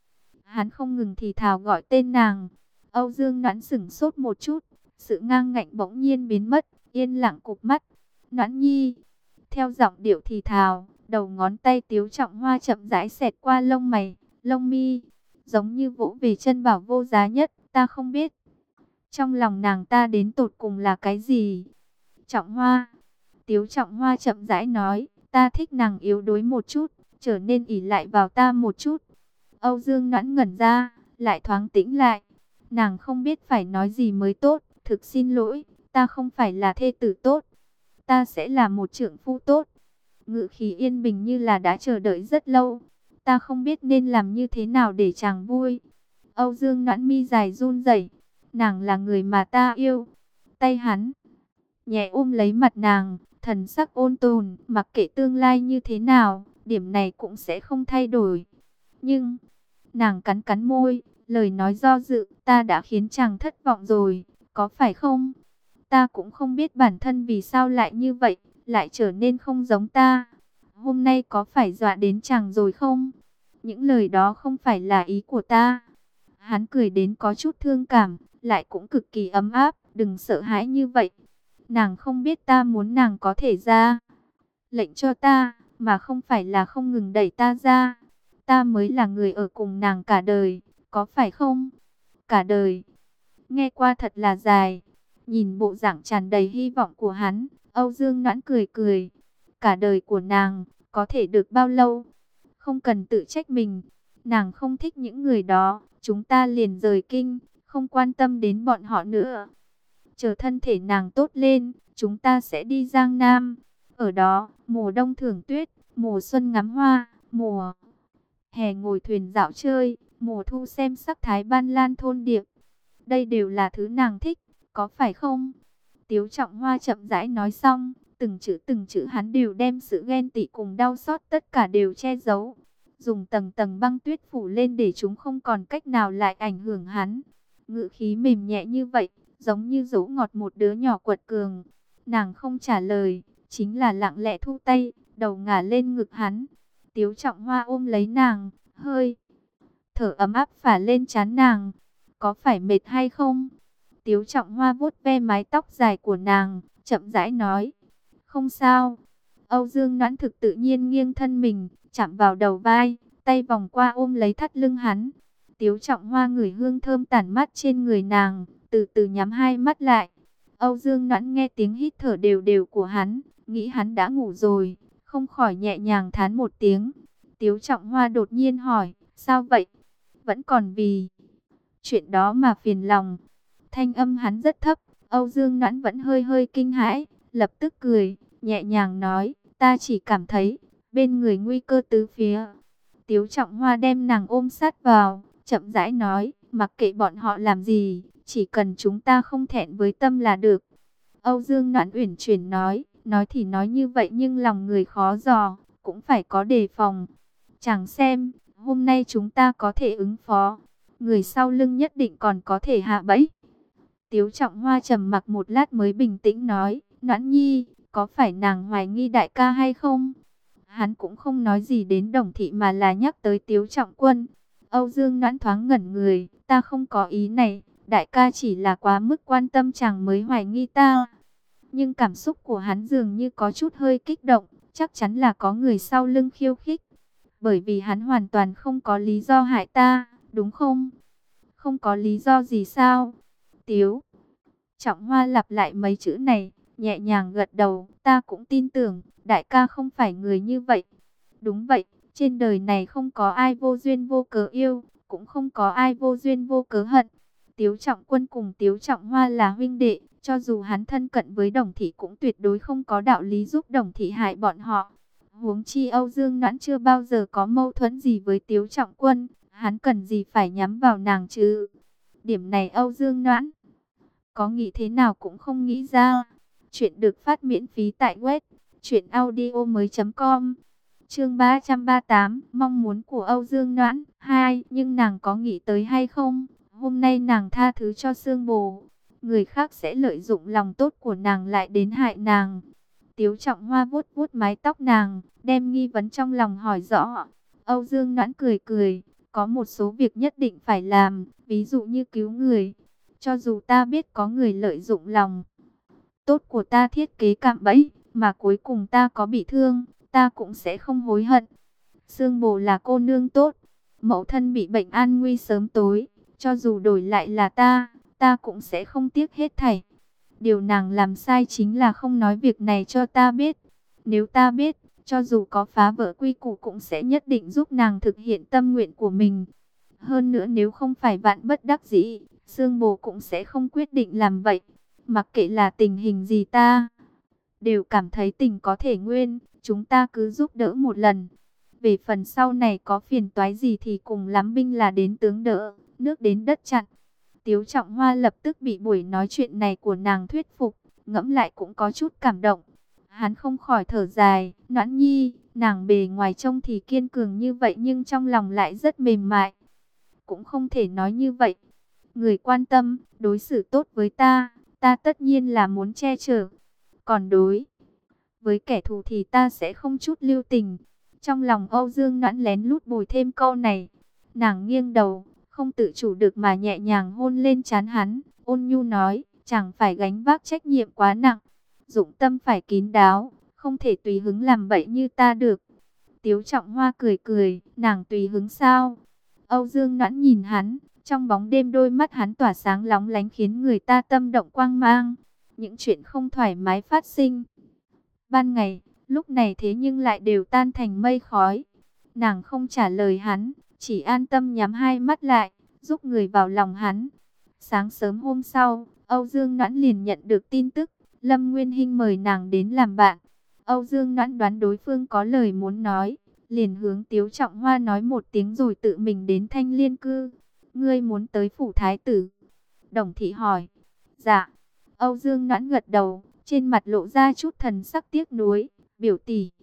Hắn không ngừng thì thào gọi tên nàng. Âu Dương Noãn sững sốt một chút, sự ngang ngạnh bỗng nhiên biến mất, yên lặng cụp mắt. Noãn Nhi. Theo giọng điệu thì thào, đầu ngón tay Tiếu Trọng Hoa chậm rãi xẹt qua lông mày, lông mi, giống như vỗ về chân bảo vô giá nhất. Ta không biết trong lòng nàng ta đến tột cùng là cái gì. Trọng Hoa. Tiếu Trọng Hoa chậm rãi nói, ta thích nàng yếu đuối một chút, trở nên ỷ lại vào ta một chút. Âu Dương Noãn ngẩn ra, lại thoáng tĩnh lại. Nàng không biết phải nói gì mới tốt. Thực xin lỗi, ta không phải là thê tử tốt, ta sẽ là một trượng phu tốt. Ngự khí yên bình như là đã chờ đợi rất lâu. Ta không biết nên làm như thế nào để chàng vui. Âu Dương Noãn mi dài run rẩy. Nàng là người mà ta yêu. Tay hắn nhẹ ôm lấy mặt nàng, thần sắc ôn tồn, mặc kệ tương lai như thế nào, điểm này cũng sẽ không thay đổi. Nhưng nàng cắn cắn môi, lời nói do dự, ta đã khiến chàng thất vọng rồi, có phải không? Ta cũng không biết bản thân vì sao lại như vậy, lại trở nên không giống ta. Hôm nay có phải dọa đến chàng rồi không? Những lời đó không phải là ý của ta. Hắn cười đến có chút thương cảm, lại cũng cực kỳ ấm áp, đừng sợ hãi như vậy. Nàng không biết ta muốn nàng có thể ra lệnh cho ta, mà không phải là không ngừng đẩy ta ra. Ta mới là người ở cùng nàng cả đời, có phải không? Cả đời. Nghe qua thật là dài. Nhìn bộ dạng tràn đầy hy vọng của hắn, Âu Dương Noãn cười cười. Cả đời của nàng, có thể được bao lâu? Không cần tự trách mình. Nàng không thích những người đó, chúng ta liền rời kinh, không quan tâm đến bọn họ nữa. Chờ thân thể nàng tốt lên, chúng ta sẽ đi Giang Nam. Ở đó, mùa đông thưởng tuyết, mùa xuân ngắm hoa, mùa hè ngồi thuyền dạo chơi, mùa thu xem sắc thái ban lan thôn điệp. Đây đều là thứ nàng thích, có phải không? Tiếu Trọng Hoa chậm rãi nói xong, từng chữ từng chữ hắn đều đem sự ghen tị cùng đau xót tất cả đều che giấu. Dùng tầng tầng băng tuyết phủ lên để chúng không còn cách nào lại ảnh hưởng hắn. Ngữ khí mềm nhẹ như vậy, giống như dỗ ngọt một đứa nhỏ quật cường. Nàng không trả lời, chính là lặng lẽ thu tay, đầu ngả lên ngực hắn. Tiếu Trọng Hoa ôm lấy nàng, hơi thở ấm áp phả lên trán nàng. Có phải mệt hay không? Tiếu Trọng Hoa vuốt ve mái tóc dài của nàng, chậm rãi nói. Không sao. Âu Dương Noãn thực tự nhiên nghiêng thân mình, chạm vào đầu vai, tay vòng qua ôm lấy thắt lưng hắn. Tiếu Trọng Hoa ngửi hương thơm tản mát trên người nàng, từ từ nhắm hai mắt lại. Âu Dương Noãn nghe tiếng hít thở đều đều của hắn, nghĩ hắn đã ngủ rồi, không khỏi nhẹ nhàng thán một tiếng. Tiếu Trọng Hoa đột nhiên hỏi, sao vậy? Vẫn còn vì chuyện đó mà phiền lòng. Thanh âm hắn rất thấp, Âu Dương Noãn vẫn hơi hơi kinh hãi, lập tức cười, nhẹ nhàng nói, ta chỉ cảm thấy bên người nguy cơ tứ phía. Tiếu Trọng Hoa đem nàng ôm sát vào, chậm rãi nói, mặc kệ bọn họ làm gì, chỉ cần chúng ta không thẹn với tâm là được. Âu Dương Noãn uyển chuyển nói, nói thì nói như vậy nhưng lòng người khó dò, cũng phải có đề phòng. Chẳng xem, hôm nay chúng ta có thể ứng phó, người sau lưng nhất định còn có thể hạ bẫy. Tiếu Trọng Hoa trầm mặc một lát mới bình tĩnh nói, Noãn Nhi, có phải nàng hoài nghi đại ca hay không? Hắn cũng không nói gì đến Đồng Thị mà là nhắc tới Tiếu Trọng Quân. Âu Dương Noãn thoáng ngẩn người, ta không có ý này, đại ca chỉ là quá mức quan tâm chàng mới hoài nghi ta. Nhưng cảm xúc của hắn dường như có chút hơi kích động, chắc chắn là có người sau lưng khiêu khích. Bởi vì hắn hoàn toàn không có lý do hại ta, đúng không? Không có lý do gì sao? Tiếu Trọng Hoa lặp lại mấy chữ này, nhẹ nhàng gật đầu, ta cũng tin tưởng, đại ca không phải người như vậy. Đúng vậy, trên đời này không có ai vô duyên vô cớ yêu, cũng không có ai vô duyên vô cớ hận. Tiếu Trọng Quân cùng Tiếu Trọng Hoa là huynh đệ, cho dù hắn thân cận với Đồng Thị cũng tuyệt đối không có đạo lý giúp Đồng Thị hại bọn họ. Huống chi Âu Dương Noãn chưa bao giờ có mâu thuẫn gì với Tiếu Trọng Quân, hắn cần gì phải nhắm vào nàng chứ? Điểm này Âu Dương Noãn có nghĩ thế nào cũng không nghĩ ra. Chuyện được phát miễn phí tại web truyện audio mới chấm com. Chương ba trăm ba mươi tám, mong muốn của Âu Dương Noãn hai, nhưng nàng có nghĩ tới hay không? Hôm nay nàng tha thứ cho Sương Bồ, người khác sẽ lợi dụng lòng tốt của nàng lại đến hại nàng. Tiếu Trọng Hoa vuốt vuốt mái tóc nàng, đem nghi vấn trong lòng hỏi rõ. Âu Dương Noãn cười cười, có một số việc nhất định phải làm, ví dụ như cứu người. Cho dù ta biết có người lợi dụng lòng tốt của ta thiết kế cạm bẫy, mà cuối cùng ta có bị thương, ta cũng sẽ không hối hận. Sương Bồ là cô nương tốt, mẫu thân bị bệnh an nguy sớm tối, cho dù đổi lại là ta, ta cũng sẽ không tiếc hết thảy. Điều nàng làm sai chính là không nói việc này cho ta biết. Nếu ta biết, cho dù có phá vỡ quy củ cũng sẽ nhất định giúp nàng thực hiện tâm nguyện của mình. Hơn nữa nếu không phải vạn bất đắc dĩ, Sương Bồ cũng sẽ không quyết định làm vậy. Mặc kệ là tình hình gì ta đều cảm thấy tình có thể nguyên, chúng ta cứ giúp đỡ một lần. Về phần sau này có phiền toái gì thì cùng lắm binh là đến tướng đỡ, nước đến đất chặn. Tiếu Trọng Hoa lập tức bị buổi nói chuyện này của nàng thuyết phục, ngẫm lại cũng có chút cảm động. Hắn không khỏi thở dài, Noãn Nhi, nàng bề ngoài trông thì kiên cường như vậy nhưng trong lòng lại rất mềm mại. Cũng không thể nói như vậy. Người quan tâm, đối xử tốt với ta, ta tất nhiên là muốn che chở. Còn đối với kẻ thù thì ta sẽ không chút lưu tình. Trong lòng Âu Dương Noãn lén lút bồi thêm câu này. Nàng nghiêng đầu, không tự chủ được mà nhẹ nhàng hôn lên trán hắn, ôn nhu nói, chẳng phải gánh vác trách nhiệm quá nặng, dụng tâm phải kín đáo, không thể tùy hứng làm bậy như ta được. Tiếu Trọng Hoa cười cười, nàng tùy hứng sao? Âu Dương Noãn nhìn hắn, trong bóng đêm đôi mắt hắn tỏa sáng lóng lánh khiến người ta tâm động quang mang. Những chuyện không thoải mái phát sinh ban ngày, lúc này thế nhưng lại đều tan thành mây khói. Nàng không trả lời hắn, chỉ an tâm nhắm hai mắt lại, giúp người vào lòng hắn. Sáng sớm hôm sau, Âu Dương Noãn liền nhận được tin tức, Lâm Nguyên Hinh mời nàng đến làm bạn. Âu Dương Noãn đoán đối phương có lời muốn nói, liền hướng Tiếu Trọng Hoa nói một tiếng rồi tự mình đến Thanh Liên Cư. Ngươi muốn tới phủ thái tử? Đồng thị hỏi. Dạ. Âu Dương Noãn gật đầu, trên mặt lộ ra chút thần sắc tiếc nuối. Biểu tỷ,